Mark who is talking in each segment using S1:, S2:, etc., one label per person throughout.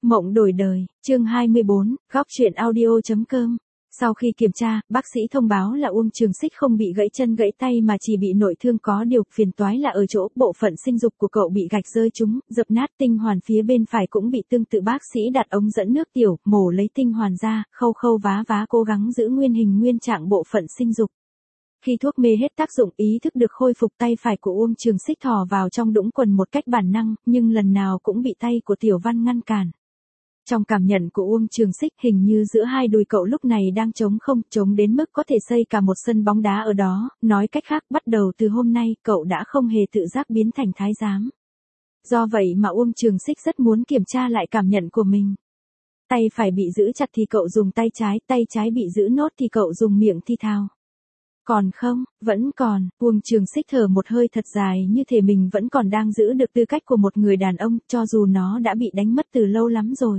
S1: Mộng đổi đời, chương 24, góc truyện audio.com. Sau khi kiểm tra, bác sĩ thông báo là Uông Trường Xích không bị gãy chân gãy tay mà chỉ bị nội thương có điều, phiền toái là ở chỗ bộ phận sinh dục của cậu bị gạch rơi trúng, dập nát, tinh hoàn phía bên phải cũng bị tương tự, bác sĩ đặt ống dẫn nước tiểu, mổ lấy tinh hoàn ra, khâu khâu vá vá cố gắng giữ nguyên hình nguyên trạng bộ phận sinh dục. Khi thuốc mê hết tác dụng, ý thức được khôi phục, tay phải của Uông Trường Xích thò vào trong đũng quần một cách bản năng, nhưng lần nào cũng bị tay của Tiểu Văn ngăn cản. Trong cảm nhận của Uông Trường Xích, hình như giữa hai đùi cậu lúc này đang trống không, trống đến mức có thể xây cả một sân bóng đá ở đó, nói cách khác, bắt đầu từ hôm nay, cậu đã không hề tự giác biến thành thái giám. Do vậy mà Uông Trường Xích rất muốn kiểm tra lại cảm nhận của mình. Tay phải bị giữ chặt thì cậu dùng tay trái bị giữ nốt thì cậu dùng miệng thi thào. Còn không, vẫn còn, Uông Trường Xích thở một hơi thật dài như thể mình vẫn còn đang giữ được tư cách của một người đàn ông, cho dù nó đã bị đánh mất từ lâu lắm rồi.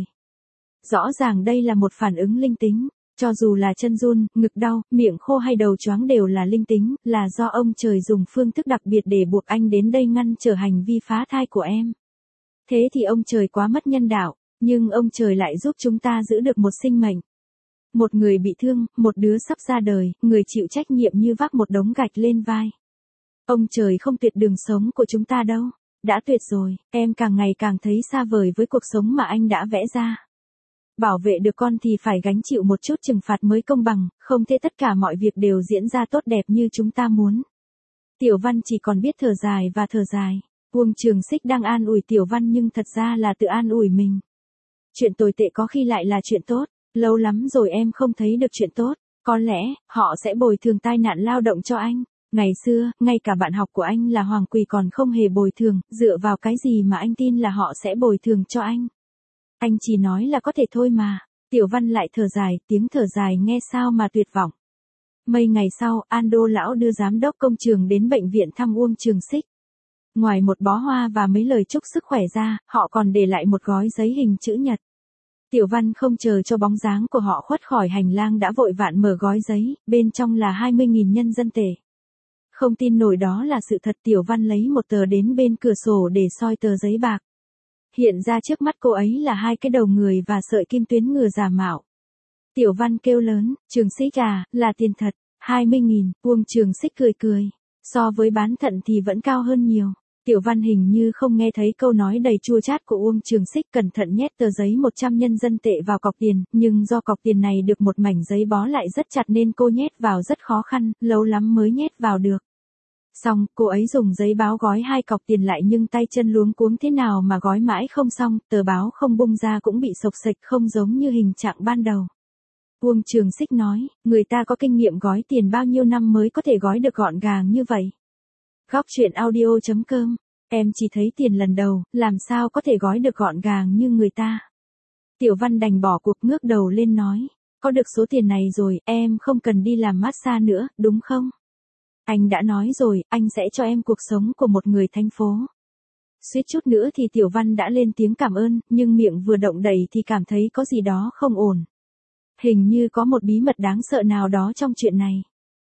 S1: Rõ ràng đây là một phản ứng linh tính, cho dù là chân run, ngực đau, miệng khô hay đầu choáng đều là linh tính, là do ông trời dùng phương thức đặc biệt để buộc anh đến đây ngăn trở hành vi phá thai của em. Thế thì ông trời quá mất nhân đạo, nhưng ông trời lại giúp chúng ta giữ được một sinh mệnh. Một người bị thương, một đứa sắp ra đời, người chịu trách nhiệm như vác một đống gạch lên vai. Ông trời không tuyệt đường sống của chúng ta đâu, đã tuyệt rồi, em càng ngày càng thấy xa vời với cuộc sống mà anh đã vẽ ra. Bảo vệ được con thì phải gánh chịu một chút trừng phạt mới công bằng, không thể tất cả mọi việc đều diễn ra tốt đẹp như chúng ta muốn. Tiểu Văn chỉ còn biết thở dài và thở dài. Uông Trường Xích đang an ủi Tiểu Văn nhưng thật ra là tự an ủi mình. Chuyện tồi tệ có khi lại là chuyện tốt, lâu lắm rồi em không thấy được chuyện tốt, có lẽ, họ sẽ bồi thường tai nạn lao động cho anh. Ngày xưa, ngay cả bạn học của anh là Hoàng Quỳ còn không hề bồi thường, dựa vào cái gì mà anh tin là họ sẽ bồi thường cho anh. Anh chỉ nói là có thể thôi mà. Tiểu Văn lại thở dài, tiếng thở dài nghe sao mà tuyệt vọng. Mấy ngày sau, Ando lão đưa giám đốc công trường đến bệnh viện thăm Uông Trường Xích. Ngoài một bó hoa và mấy lời chúc sức khỏe ra, họ còn để lại một gói giấy hình chữ nhật. Tiểu Văn không chờ cho bóng dáng của họ khuất khỏi hành lang đã vội vạn mở gói giấy, bên trong là 20.000 nhân dân tệ. Không tin nổi đó là sự thật, Tiểu Văn lấy một tờ đến bên cửa sổ để soi tờ giấy bạc. Hiện ra trước mắt cô ấy là hai cái đầu người và sợi kim tuyến ngựa giả mạo. Tiểu Văn kêu lớn, Trường Xích à, là tiền thật, 20.000, Uông Trường Xích cười cười. So với bán thận thì vẫn cao hơn nhiều. Tiểu Văn hình như không nghe thấy câu nói đầy chua chát của Uông Trường Xích, cẩn thận nhét tờ giấy 100 nhân dân tệ vào cọc tiền, nhưng do cọc tiền này được một mảnh giấy bó lại rất chặt nên cô nhét vào rất khó khăn, lâu lắm mới nhét vào được. Xong, cô ấy dùng giấy báo gói hai cọc tiền lại nhưng tay chân luống cuống thế nào mà gói mãi không xong, tờ báo không bung ra cũng bị xộc xệch, không giống như hình trạng ban đầu. Uông Trường Xích nói, người ta có kinh nghiệm gói tiền bao nhiêu năm mới có thể gói được gọn gàng như vậy. Góc truyện audio.com, em chỉ thấy tiền lần đầu, làm sao có thể gói được gọn gàng như người ta. Tiểu Văn đành bỏ cuộc, ngước đầu lên nói, có được số tiền này rồi, em không cần đi làm massage nữa, đúng không? Anh đã nói rồi, anh sẽ cho em cuộc sống của một người thành phố. Suýt chút nữa thì Tiểu Văn đã lên tiếng cảm ơn, nhưng miệng vừa động đậy thì cảm thấy có gì đó không ổn. Hình như có một bí mật đáng sợ nào đó trong chuyện này.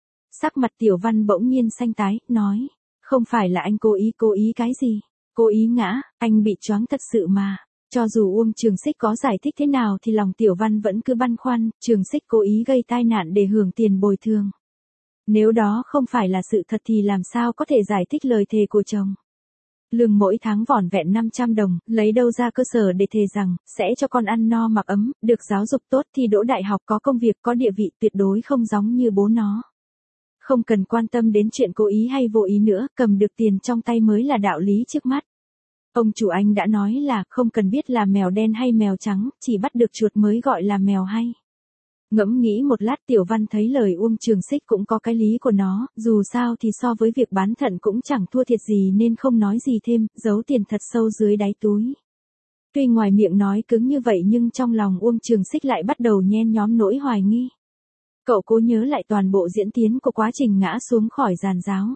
S1: Sắc mặt Tiểu Văn bỗng nhiên xanh tái, nói, không phải là anh cố ý cái gì, cố ý ngã, anh bị choáng thật sự mà. Cho dù Uông Trường Xích có giải thích thế nào thì lòng Tiểu Văn vẫn cứ băn khoăn, Trường Xích cố ý gây tai nạn để hưởng tiền bồi thường. Nếu đó không phải là sự thật thì làm sao có thể giải thích lời thề của chồng. Lương mỗi tháng vỏn vẹn 500 đồng, lấy đâu ra cơ sở để thề rằng, sẽ cho con ăn no mặc ấm, được giáo dục tốt, thi đỗ đại học, có công việc, có địa vị, tuyệt đối không giống như bố nó. Không cần quan tâm đến chuyện cố ý hay vô ý nữa, cầm được tiền trong tay mới là đạo lý trước mắt. Ông chủ anh đã nói là, không cần biết là mèo đen hay mèo trắng, chỉ bắt được chuột mới gọi là mèo hay. Ngẫm nghĩ một lát, Tiểu Văn thấy lời Uông Trường Xích cũng có cái lý của nó, dù sao thì so với việc bán thận cũng chẳng thua thiệt gì nên không nói gì thêm, giấu tiền thật sâu dưới đáy túi. Tuy ngoài miệng nói cứng như vậy nhưng trong lòng Uông Trường Xích lại bắt đầu nhen nhóm nỗi hoài nghi. Cậu cố nhớ lại toàn bộ diễn tiến của quá trình ngã xuống khỏi giàn giáo.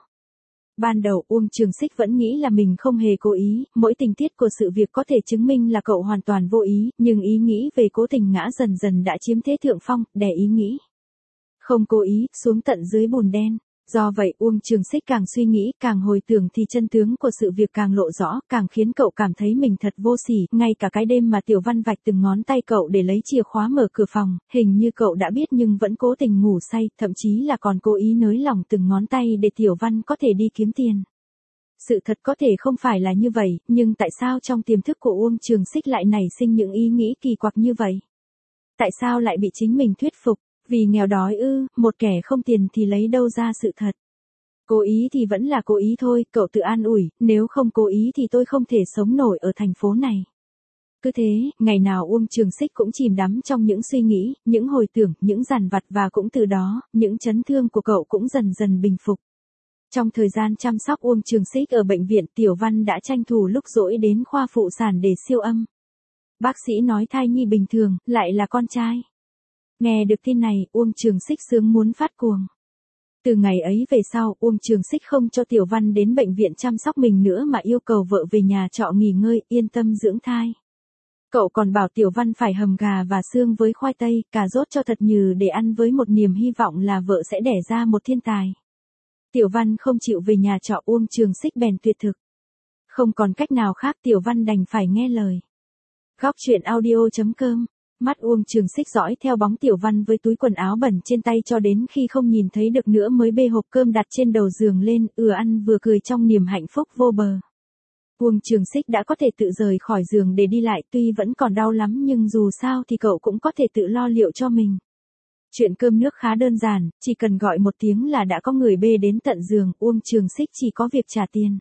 S1: Ban đầu Uông Trường Xích vẫn nghĩ là mình không hề cố ý, mỗi tình tiết của sự việc có thể chứng minh là cậu hoàn toàn vô ý, nhưng ý nghĩ về cố tình ngã dần dần đã chiếm thế thượng phong, đè ý nghĩ không cố ý, xuống tận dưới bùn đen. Do vậy Uông Trường Xích càng suy nghĩ, càng hồi tưởng thì chân tướng của sự việc càng lộ rõ, càng khiến cậu cảm thấy mình thật vô sỉ, ngay cả cái đêm mà Tiểu Văn vạch từng ngón tay cậu để lấy chìa khóa mở cửa phòng, hình như cậu đã biết nhưng vẫn cố tình ngủ say, thậm chí là còn cố ý nới lỏng từng ngón tay để Tiểu Văn có thể đi kiếm tiền. Sự thật có thể không phải là như vậy, nhưng tại sao trong tiềm thức của Uông Trường Xích lại nảy sinh những ý nghĩ kỳ quặc như vậy? Tại sao lại bị chính mình thuyết phục? Vì nghèo đói ư, một kẻ không tiền thì lấy đâu ra sự thật. Cố ý thì vẫn là cố ý thôi, cậu tự an ủi, nếu không cố ý thì tôi không thể sống nổi ở thành phố này. Cứ thế, ngày nào Uông Trường Xích cũng chìm đắm trong những suy nghĩ, những hồi tưởng, những dằn vặt và cũng từ đó, những chấn thương của cậu cũng dần dần bình phục. Trong thời gian chăm sóc Uông Trường Xích ở bệnh viện, Tiểu Văn đã tranh thủ lúc rỗi đến khoa phụ sản để siêu âm. Bác sĩ nói thai nhi bình thường, lại là con trai. Nghe được tin này, Uông Trường Xích sướng muốn phát cuồng. Từ ngày ấy về sau, Uông Trường Xích không cho Tiểu Văn đến bệnh viện chăm sóc mình nữa mà yêu cầu vợ về nhà trọ nghỉ ngơi, yên tâm dưỡng thai. Cậu còn bảo Tiểu Văn phải hầm gà và xương với khoai tây, cà rốt cho thật nhừ để ăn với một niềm hy vọng là vợ sẽ đẻ ra một thiên tài. Tiểu Văn không chịu về nhà trọ, Uông Trường Xích bèn tuyệt thực. Không còn cách nào khác, Tiểu Văn đành phải nghe lời. Góc truyện audio.com. Mắt Uông Trường Xích dõi theo bóng Tiểu Văn với túi quần áo bẩn trên tay cho đến khi không nhìn thấy được nữa mới bê hộp cơm đặt trên đầu giường lên, vừa ăn vừa cười trong niềm hạnh phúc vô bờ. Uông Trường Xích đã có thể tự rời khỏi giường để đi lại, tuy vẫn còn đau lắm nhưng dù sao thì cậu cũng có thể tự lo liệu cho mình. Chuyện cơm nước khá đơn giản, chỉ cần gọi một tiếng là đã có người bê đến tận giường, Uông Trường Xích chỉ có việc trả tiền.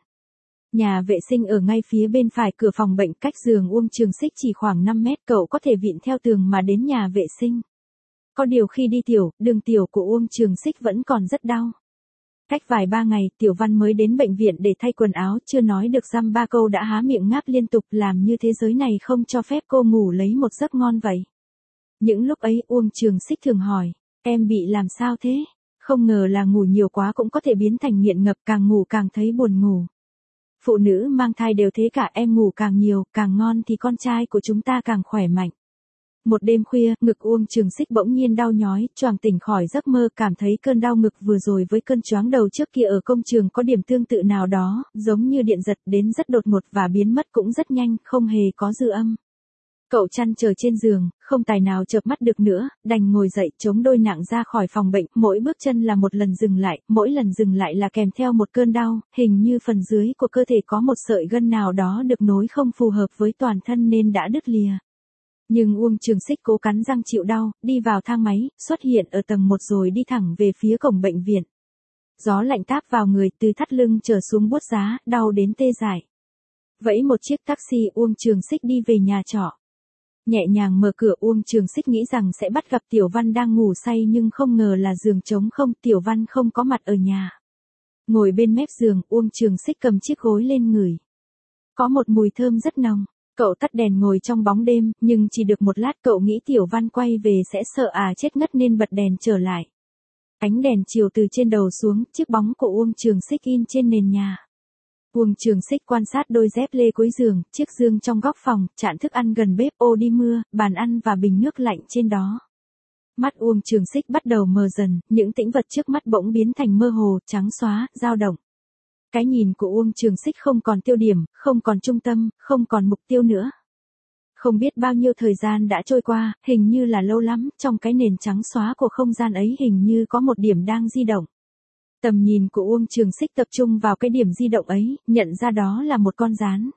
S1: Nhà vệ sinh ở ngay phía bên phải cửa phòng bệnh, cách giường Uông Trường Xích chỉ khoảng 5 mét, cậu có thể vịn theo tường mà đến nhà vệ sinh. Có điều khi đi tiểu, đường tiểu của Uông Trường Xích vẫn còn rất đau. Cách vài ba ngày, Tiểu Văn mới đến bệnh viện để thay quần áo, chưa nói được dăm ba câu đã há miệng ngáp liên tục, làm như thế giới này không cho phép cô ngủ lấy một giấc ngon vậy. Những lúc ấy Uông Trường Xích thường hỏi, em bị làm sao thế? Không ngờ là ngủ nhiều quá cũng có thể biến thành nghiện ngập, càng ngủ càng thấy buồn ngủ. Phụ nữ mang thai đều thế cả, em ngủ càng nhiều, càng ngon thì con trai của chúng ta càng khỏe mạnh. Một đêm khuya, ngực Uông Trường Xích bỗng nhiên đau nhói, choàng tỉnh khỏi giấc mơ, cảm thấy cơn đau ngực vừa rồi với cơn choáng đầu trước kia ở công trường có điểm tương tự nào đó, giống như điện giật, đến rất đột ngột và biến mất cũng rất nhanh, không hề có dư âm. Cậu chăn trở trên giường, không tài nào chợp mắt được nữa, đành ngồi dậy chống đôi nặng ra khỏi phòng bệnh, mỗi bước chân là một lần dừng lại, mỗi lần dừng lại là kèm theo một cơn đau, hình như phần dưới của cơ thể có một sợi gân nào đó được nối không phù hợp với toàn thân nên đã đứt lìa. Nhưng Uông Trường Xích cố cắn răng chịu đau, đi vào thang máy, xuất hiện ở tầng 1 rồi đi thẳng về phía cổng bệnh viện. Gió lạnh táp vào người, từ thắt lưng trở xuống buốt giá, đau đến tê dại. Vẫy một chiếc taxi, Uông Trường Xích đi về nhà trọ. Nhẹ nhàng mở cửa, Uông Trường Xích nghĩ rằng sẽ bắt gặp Tiểu Văn đang ngủ say nhưng không ngờ là giường trống không, Tiểu Văn không có mặt ở nhà. Ngồi bên mép giường, Uông Trường Xích cầm chiếc gối lên ngửi. Có một mùi thơm rất nồng. Cậu tắt đèn ngồi trong bóng đêm, nhưng chỉ được một lát cậu nghĩ Tiểu Văn quay về sẽ sợ chết ngất nên bật đèn trở lại. Ánh đèn chiều từ trên đầu xuống, chiếc bóng của Uông Trường Xích in trên nền nhà. Uông Trường Xích quan sát đôi dép lê cuối giường, chiếc giường trong góc phòng, chạn thức ăn gần bếp, ô đi mưa, bàn ăn và bình nước lạnh trên đó. Mắt Uông Trường Xích bắt đầu mờ dần, những tĩnh vật trước mắt bỗng biến thành mơ hồ, trắng xóa, dao động. Cái nhìn của Uông Trường Xích không còn tiêu điểm, không còn trung tâm, không còn mục tiêu nữa. Không biết bao nhiêu thời gian đã trôi qua, hình như là lâu lắm, trong cái nền trắng xóa của không gian ấy hình như có một điểm đang di động. Tầm nhìn của Uông Trường Xích tập trung vào cái điểm di động ấy, nhận ra đó là một con gián.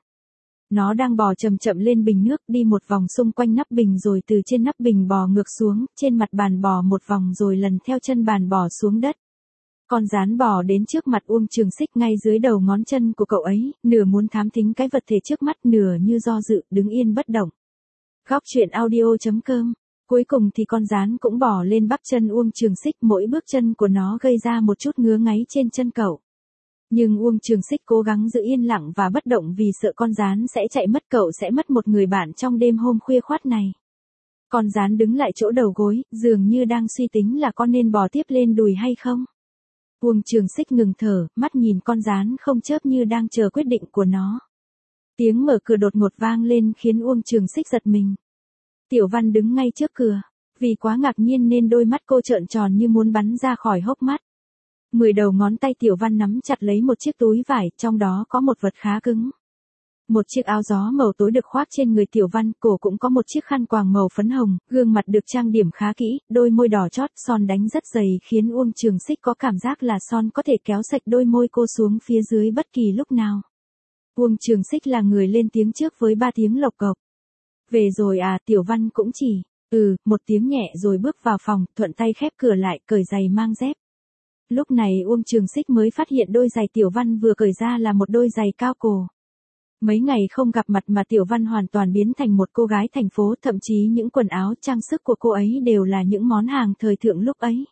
S1: Nó đang bò chậm chậm lên bình nước, đi một vòng xung quanh nắp bình rồi từ trên nắp bình bò ngược xuống, trên mặt bàn bò một vòng rồi lần theo chân bàn bò xuống đất. Con gián bò đến trước mặt Uông Trường Xích ngay dưới đầu ngón chân của cậu ấy, nửa muốn thám thính cái vật thể trước mắt, nửa như do dự, đứng yên bất động. Góc truyện audio.com. Cuối cùng thì con gián cũng bò lên bắp chân Uông Trường Xích, mỗi bước chân của nó gây ra một chút ngứa ngáy trên chân cậu. Nhưng Uông Trường Xích cố gắng giữ yên lặng và bất động vì sợ con gián sẽ chạy mất, cậu sẽ mất một người bạn trong đêm hôm khuya khoắt này. Con gián đứng lại chỗ đầu gối, dường như đang suy tính là có nên bò tiếp lên đùi hay không. Uông Trường Xích ngừng thở, mắt nhìn con gián không chớp như đang chờ quyết định của nó. Tiếng mở cửa đột ngột vang lên khiến Uông Trường Xích giật mình. Tiểu Văn đứng ngay trước cửa. Vì quá ngạc nhiên nên đôi mắt cô trợn tròn như muốn bắn ra khỏi hốc mắt. 10 đầu ngón tay Tiểu Văn nắm chặt lấy một chiếc túi vải, trong đó có một vật khá cứng. Một chiếc áo gió màu tối được khoác trên người Tiểu Văn, cổ cũng có một chiếc khăn quàng màu phấn hồng, gương mặt được trang điểm khá kỹ, đôi môi đỏ chót, son đánh rất dày khiến Uông Trường Xích có cảm giác là son có thể kéo sạch đôi môi cô xuống phía dưới bất kỳ lúc nào. Uông Trường Xích là người lên tiếng trước với 3 tiếng lộc cộc. Về rồi à, Tiểu Văn cũng chỉ, một tiếng nhẹ rồi bước vào phòng, thuận tay khép cửa lại, cởi giày mang dép. Lúc này Uông Trường Xích mới phát hiện đôi giày Tiểu Văn vừa cởi ra là một đôi giày cao cổ. Mấy ngày không gặp mặt mà Tiểu Văn hoàn toàn biến thành một cô gái thành phố, thậm chí những quần áo trang sức của cô ấy đều là những món hàng thời thượng lúc ấy.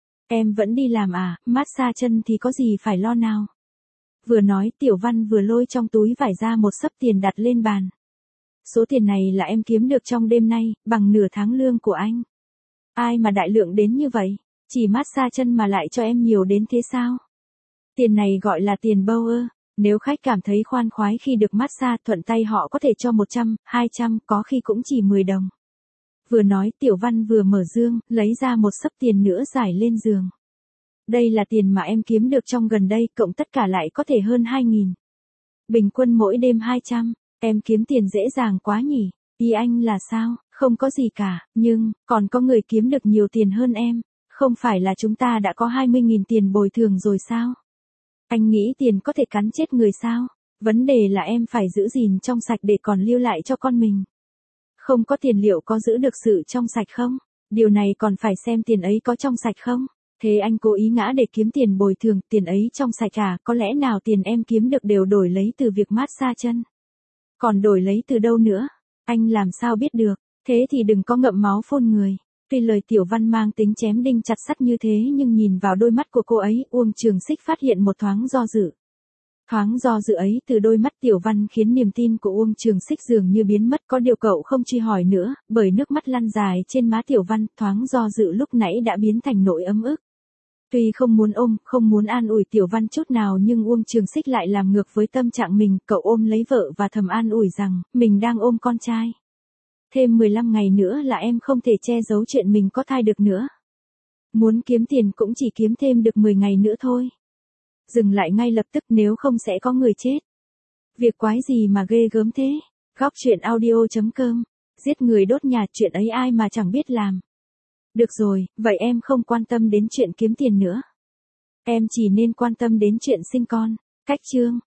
S1: Em vẫn đi làm à, massage chân thì có gì phải lo nào. Vừa nói Tiểu Văn vừa lôi trong túi vải ra một xấp tiền đặt lên bàn. Số tiền này là em kiếm được trong đêm nay, bằng nửa tháng lương của anh. Ai mà đại lượng đến như vậy, chỉ massage chân mà lại cho em nhiều đến thế sao? Tiền này gọi là tiền bâu ơ. Nếu khách cảm thấy khoan khoái khi được massage, thuận tay họ có thể cho 100, 200, có khi cũng chỉ 10 đồng. Vừa nói Tiểu Văn vừa mở dương, lấy ra một xấp tiền nữa giải lên giường. Đây là tiền mà em kiếm được trong gần đây, cộng tất cả lại có thể hơn 2.000. Bình quân mỗi đêm 200, em kiếm tiền dễ dàng quá nhỉ? Ý anh là sao? Không có gì cả, nhưng, còn có người kiếm được nhiều tiền hơn em. Không phải là chúng ta đã có 20.000 tiền bồi thường rồi sao? Anh nghĩ tiền có thể cắn chết người sao? Vấn đề là em phải giữ gìn trong sạch để còn lưu lại cho con mình. Không có tiền liệu có giữ được sự trong sạch không? Điều này còn phải xem tiền ấy có trong sạch không? Thế anh cố ý ngã để kiếm tiền bồi thường, tiền ấy trong sạch à? Có lẽ nào tiền em kiếm được đều đổi lấy từ việc massage chân? Còn đổi lấy từ đâu nữa? Anh làm sao biết được? Thế thì đừng có ngậm máu phun người. Tuy lời Tiểu Văn mang tính chém đinh chặt sắt như thế nhưng nhìn vào đôi mắt của cô ấy, Uông Trường Xích phát hiện một thoáng do dự. Thoáng do dự ấy từ đôi mắt Tiểu Văn khiến niềm tin của Uông Trường Xích dường như biến mất, có điều cậu không truy hỏi nữa, bởi nước mắt lăn dài trên má Tiểu Văn, thoáng do dự lúc nãy đã biến thành nỗi ấm ức. Tuy không muốn ôm, không muốn an ủi Tiểu Văn chút nào nhưng Uông Trường Xích lại làm ngược với tâm trạng mình, cậu ôm lấy vợ và thầm an ủi rằng, mình đang ôm con trai. Thêm 15 ngày nữa là em không thể che giấu chuyện mình có thai được nữa. Muốn kiếm tiền cũng chỉ kiếm thêm được 10 ngày nữa thôi. Dừng lại ngay lập tức nếu không sẽ có người chết. Việc quái gì mà ghê gớm thế? Góc truyện audio.com. Giết người đốt nhà, chuyện ấy ai mà chẳng biết làm. Được rồi, vậy em không quan tâm đến chuyện kiếm tiền nữa. Em chỉ nên quan tâm đến chuyện sinh con. Cách chương.